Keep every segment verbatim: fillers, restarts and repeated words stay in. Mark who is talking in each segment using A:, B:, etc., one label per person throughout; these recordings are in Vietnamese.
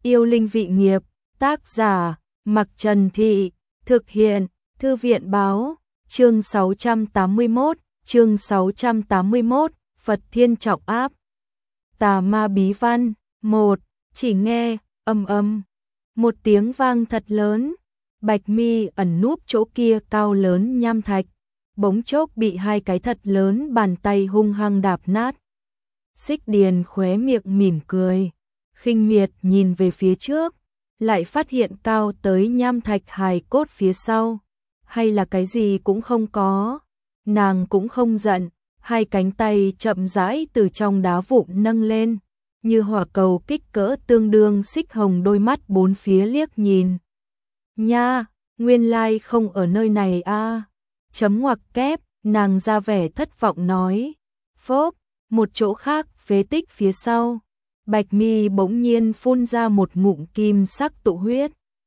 A: Yêu linh vị nghiệp, tác giả, Mặc Trần Thị, thực hiện, Thư viện báo, chương sáu trăm tám mươi mốt, chương sáu trăm tám mươi mốt, Phật Thiên Trọng Áp. Tà ma bí văn, một, chỉ nghe, âm âm, một tiếng vang thật lớn, Bạch Mi ẩn núp chỗ kia cao lớn nham thạch, bỗng chốc bị hai cái thật lớn bàn tay hung hăng đạp nát. Xích Điền khóe miệng mỉm cười, khinh miệt nhìn về phía trước, lại phát hiện cao tới nham thạch hài cốt phía sau, hay là cái gì cũng không có. Nàng cũng không giận, hai cánh tay chậm rãi từ trong đá vụn nâng lên, như hỏa cầu kích cỡ tương đương. Xích Hồng đôi mắt bốn phía liếc nhìn. Nha, nguyên lai không ở nơi này a. À. Chấm ngoặc kép, nàng ra vẻ thất vọng nói. Phốp, một chỗ khác, phế tích phía sau. Bạch Mi bỗng nhiên phun ra một ngụm kim sắc tụ huyết.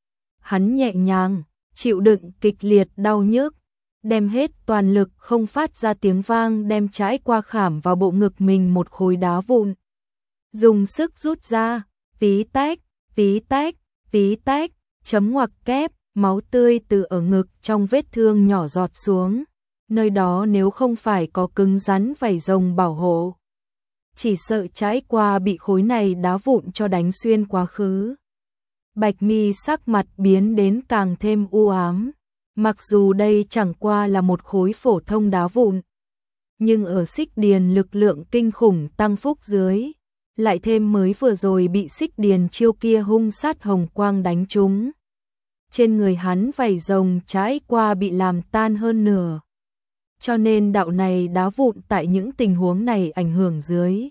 A: Hắn nhẹ nhàng, chịu đựng kịch liệt đau nhức, đem hết toàn lực không phát ra tiếng vang, đem trái qua khảm vào bộ ngực mình một khối đá vụn. Dùng sức rút ra, tí tách, tí tách, tí tách, chấm ngoặc kép, máu tươi từ ở ngực trong vết thương nhỏ giọt xuống. Nơi đó nếu không phải có cứng rắn vảy rồng bảo hộ, chỉ sợ trái qua bị khối này đá vụn cho đánh xuyên quá khứ. Bạch Mi sắc mặt biến đến càng thêm u ám. Mặc dù đây chẳng qua là một khối phổ thông đá vụn, nhưng ở Xích Điền lực lượng kinh khủng tăng phúc dưới, lại thêm mới vừa rồi bị Xích Điền chiêu kia hung sát hồng quang đánh trúng. Trên người hắn vảy rồng trái qua bị làm tan hơn nửa. Cho nên đạo này đá vụn tại những tình huống này ảnh hưởng dưới,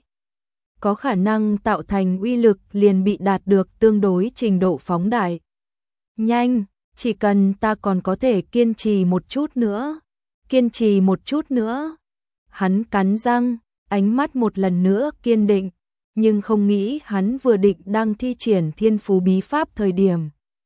A: có khả năng tạo thành uy lực liền bị đạt được tương đối trình độ phóng đại. Nhanh, chỉ cần ta còn có thể kiên trì một chút nữa, kiên trì một chút nữa. Hắn cắn răng, ánh mắt một lần nữa kiên định, nhưng không nghĩ hắn vừa định đang thi triển thiên phú bí pháp thời điểm.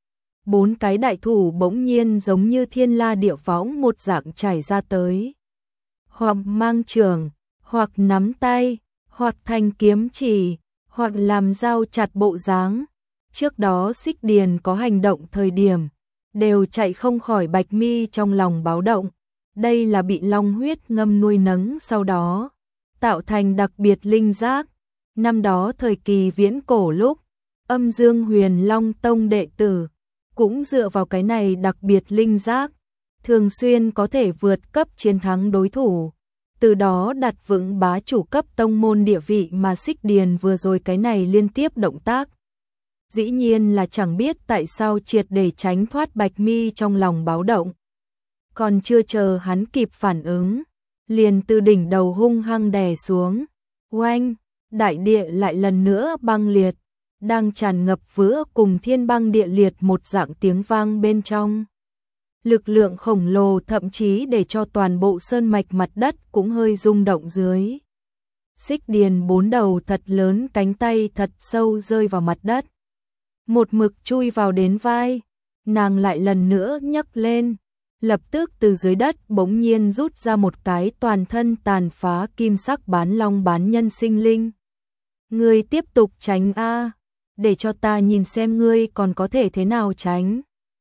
A: Bốn cái đại thủ bỗng nhiên giống như thiên la địa võng một dạng trải ra tới. Hoặc mang trường, hoặc nắm tay, hoặc thành kiếm chỉ, hoặc làm dao chặt bộ dáng. Trước đó Xích Điền có hành động thời điểm, đều chạy không khỏi Bạch Mi trong lòng báo động. Đây là bị long huyết ngâm nuôi nấng sau đó, tạo thành đặc biệt linh giác. Năm đó thời kỳ viễn cổ lúc, Âm Dương Huyền Long Tông đệ tử, cũng dựa vào cái này đặc biệt linh giác, thường xuyên có thể vượt cấp chiến thắng đối thủ. Từ đó đặt vững bá chủ cấp tông môn địa vị mà Xích Điền vừa rồi cái này liên tiếp động tác. Dĩ nhiên là chẳng biết tại sao triệt để tránh thoát Bạch Mi trong lòng báo động. Còn chưa chờ hắn kịp phản ứng, liền từ đỉnh đầu hung hăng đè xuống. Oanh, đại địa lại lần nữa băng liệt, đang tràn ngập vữa cùng thiên băng địa liệt một dạng tiếng vang bên trong. Lực lượng khổng lồ thậm chí để cho toàn bộ sơn mạch mặt đất cũng hơi rung động dưới. Xích Điền bốn đầu thật lớn cánh tay thật sâu rơi vào mặt đất, một mực chui vào đến vai. Nàng lại lần nữa nhấc lên, lập tức từ dưới đất bỗng nhiên rút ra một cái toàn thân tàn phá kim sắc bán long bán nhân sinh linh. Ngươi tiếp tục tránh a, để cho ta nhìn xem ngươi còn có thể thế nào tránh.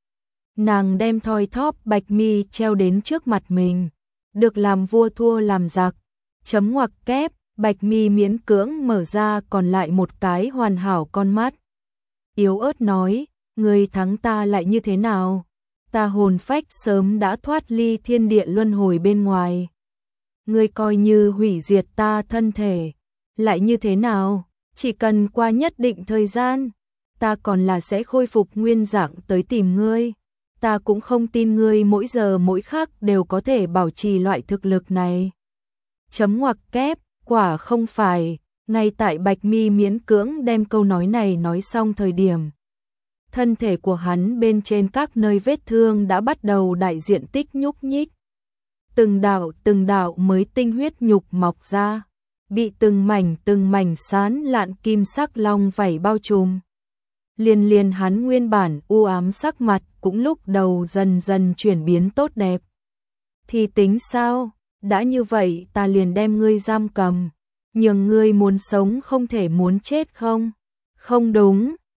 A: Nàng đem thoi thóp Bạch Mi treo đến trước mặt mình, được làm vua thua làm giặc. Chấm ngoặc kép, Bạch Mi miễn cưỡng mở ra còn lại một cái hoàn hảo con mắt, yếu ớt nói, ngươi thắng ta lại như thế nào? Ta hồn phách sớm đã thoát ly thiên địa luân hồi bên ngoài. Ngươi coi như hủy diệt ta thân thể, lại như thế nào? Chỉ cần qua nhất định thời gian, ta còn là sẽ khôi phục nguyên dạng tới tìm ngươi. Ta cũng không tin ngươi mỗi giờ mỗi khắc đều có thể bảo trì loại thực lực này. Chấm ngoặc kép, quả không phải. Ngay tại Bạch Mi miễn cưỡng đem câu nói này nói xong thời điểm, thân thể của hắn bên trên các nơi vết thương đã bắt đầu đại diện tích nhúc nhích. Từng đạo từng đạo mới tinh huyết nhục mọc ra, bị từng mảnh từng mảnh sán lạn kim sắc long vảy bao trùm. Liền liền hắn nguyên bản u ám sắc mặt cũng lúc đầu dần dần chuyển biến tốt đẹp. Thì tính sao, đã như vậy ta liền đem ngươi giam cầm, nhường ngươi muốn sống không thể muốn chết không? Không đúng,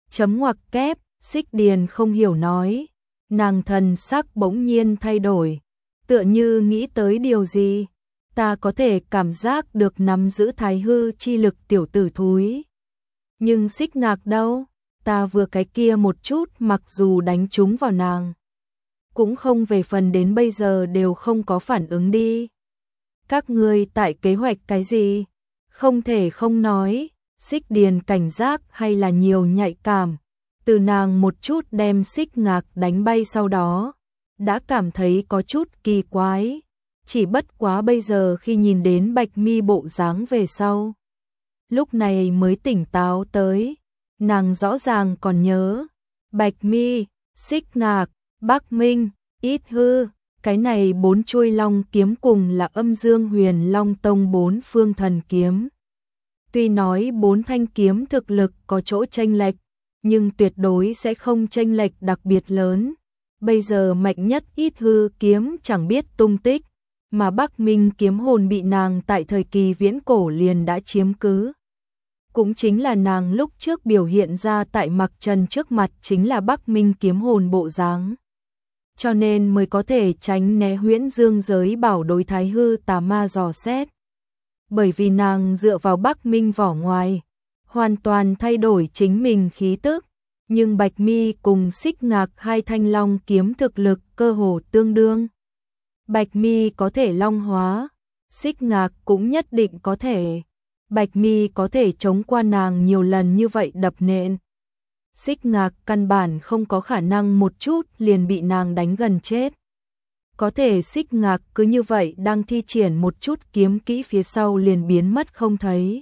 A: Chấm ngoặc kép, Xích Điền không hiểu nói, nàng thần sắc bỗng nhiên thay đổi, tựa như nghĩ tới điều gì. Ta có thể cảm giác được nắm giữ thái hư chi lực tiểu tử thúi. Nhưng Xích Ngạc đâu? Ta vừa cái kia một chút mặc dù đánh trúng vào nàng, cũng không về phần đến bây giờ đều không có phản ứng đi. Các ngươi tại kế hoạch cái gì? Không thể không nói, Xích Điền cảnh giác hay là nhiều nhạy cảm. Từ nàng một chút đem Xích Ngạc đánh bay sau đó, đã cảm thấy có chút kỳ quái. Chỉ bất quá bây giờ khi nhìn đến Bạch Mi bộ dáng về sau, lúc này mới tỉnh táo tới. Nàng rõ ràng còn nhớ, Bạch Mi, Xích Ngạc, Bắc Minh, Ít Hư, cái này bốn chuôi long kiếm cùng là Âm Dương Huyền Long Tông bốn phương thần kiếm. Tuy nói bốn thanh kiếm thực lực có chỗ chênh lệch, nhưng tuyệt đối sẽ không chênh lệch đặc biệt lớn. Bây giờ mạnh nhất Ít Hư kiếm chẳng biết tung tích, mà Bắc Minh kiếm hồn bị nàng tại thời kỳ viễn cổ liền đã chiếm cứ. Cũng chính là nàng lúc trước biểu hiện ra tại Mặc Trần trước mặt chính là Bắc Minh kiếm hồn bộ dáng. Cho nên mới có thể tránh né huyễn dương giới bảo đối thái hư tà ma dò xét. Bởi vì nàng dựa vào Bắc Minh vỏ ngoài, hoàn toàn thay đổi chính mình khí tức. Nhưng Bạch Mi cùng Xích Ngạc hai thanh long kiếm thực lực cơ hồ tương đương. Bạch Mi có thể long hóa, Xích Ngạc cũng nhất định có thể. Bạch Mi có thể chống qua nàng nhiều lần như vậy đập nện. Xích Ngạc căn bản không có khả năng một chút liền bị nàng đánh gần chết. Có thể Xích Ngạc cứ như vậy đang thi triển một chút kiếm kỹ phía sau liền biến mất không thấy.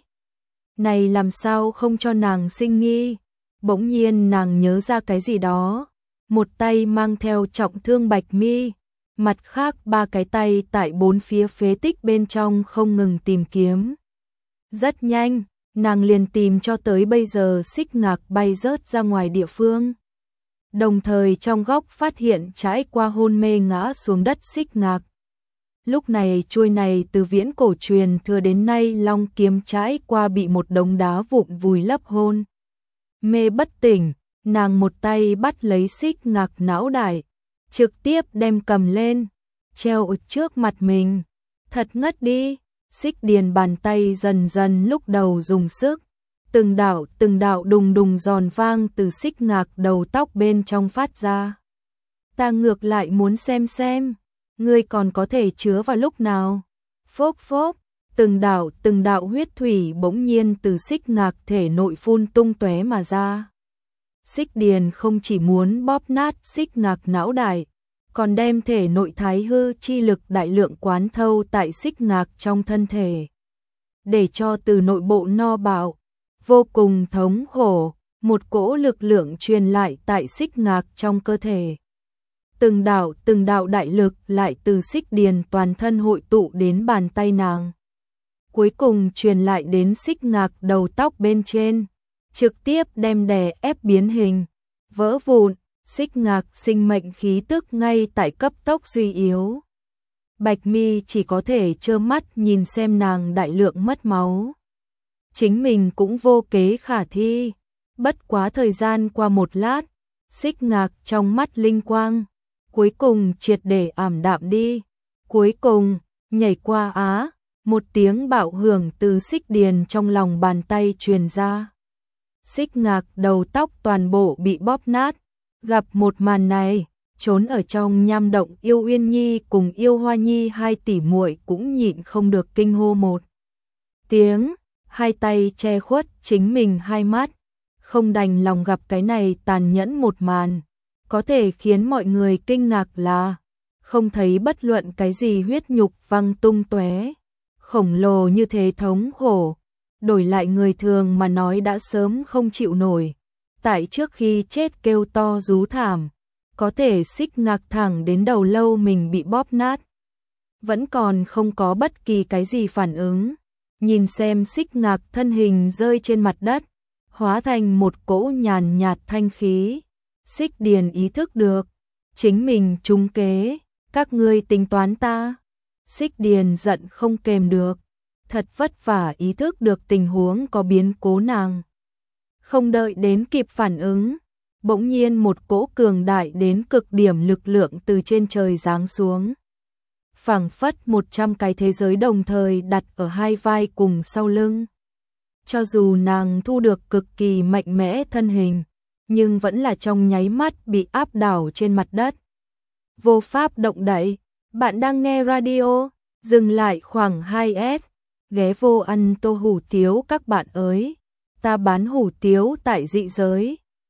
A: Này làm sao không cho nàng sinh nghi? Bỗng nhiên nàng nhớ ra cái gì đó, một tay mang theo trọng thương Bạch Mi, mặt khác ba cái tay tại bốn phía phế tích bên trong không ngừng tìm kiếm. Rất nhanh, nàng liền tìm cho tới bây giờ Xích Ngạc bay rớt ra ngoài địa phương. Đồng thời trong góc phát hiện trải qua hôn mê ngã xuống đất Xích Ngạc. Lúc này chuôi này từ viễn cổ truyền thừa đến nay long kiếm trải qua bị một đống đá vụn vùi lấp hôn mê bất tỉnh, nàng một tay bắt lấy Xích Ngạc não đại, trực tiếp đem cầm lên, treo ở trước mặt mình. Thật ngất đi. Xích Điền bàn tay dần dần lúc đầu dùng sức, từng đạo từng đạo đùng đùng giòn vang từ Xích Ngạc đầu tóc bên trong phát ra. Ta ngược lại muốn xem xem, ngươi còn có thể chứa vào lúc nào. Phốp phốp, từng đạo từng đạo huyết thủy bỗng nhiên từ Xích Ngạc thể nội phun tung tóe mà ra. Xích Điền không chỉ muốn bóp nát Xích Ngạc não đại, còn đem thể nội thái hư chi lực đại lượng quán thâu tại Xích Ngạc trong thân thể, để cho từ nội bộ no bạo, vô cùng thống khổ, một cỗ lực lượng truyền lại tại Xích Ngạc trong cơ thể. Từng đạo từng đạo đại lực lại từ Xích Điền toàn thân hội tụ đến bàn tay nàng, cuối cùng truyền lại đến Xích Ngạc đầu tóc bên trên, trực tiếp đem đè ép biến hình, vỡ vụn. Xích Ngạc sinh mệnh khí tức ngay tại cấp tốc suy yếu. Bạch Mi chỉ có thể trơ mắt nhìn xem nàng đại lượng mất máu. Chính mình cũng vô kế khả thi. Bất quá thời gian qua một lát, Xích Ngạc trong mắt linh quang, cuối cùng triệt để ảm đạm đi. Cuối cùng, nhảy qua á, một tiếng bạo hưởng từ Xích Điền trong lòng bàn tay truyền ra. Xích Ngạc đầu tóc toàn bộ bị bóp nát. Gặp một màn này, trốn ở trong nham động Yêu Uyên Nhi cùng Yêu Hoa Nhi hai tỷ muội cũng nhịn không được kinh hô một tiếng, hai tay che khuất chính mình hai mắt, không đành lòng gặp cái này tàn nhẫn một màn. Có thể khiến mọi người kinh ngạc là không thấy bất luận cái gì huyết nhục văng tung tóe, khổng lồ như thế thống khổ, đổi lại người thường mà nói đã sớm không chịu nổi. Tại trước khi chết kêu to rú thảm, có thể Xích Ngạc thẳng đến đầu lâu mình bị bóp nát, vẫn còn không có bất kỳ cái gì phản ứng. Nhìn xem Xích Ngạc thân hình rơi trên mặt đất, hóa thành một cỗ nhàn nhạt thanh khí. Xích Điền ý thức được, chính mình trúng kế, các ngươi tính toán ta. Xích Điền giận không kềm được, thật vất vả ý thức được tình huống có biến cố nàng. Không đợi đến kịp phản ứng, bỗng nhiên một cỗ cường đại đến cực điểm lực lượng từ trên trời giáng xuống. Phảng phất một trăm cái thế giới đồng thời đặt ở hai vai cùng sau lưng. Cho dù nàng thu được cực kỳ mạnh mẽ thân hình, nhưng vẫn là trong nháy mắt bị áp đảo trên mặt đất. Vô pháp động đậy, bạn đang nghe radio, dừng lại khoảng hai S, ghé vô ăn tô hủ tiếu các bạn ơi, ta bán hủ tiếu tại dị giới.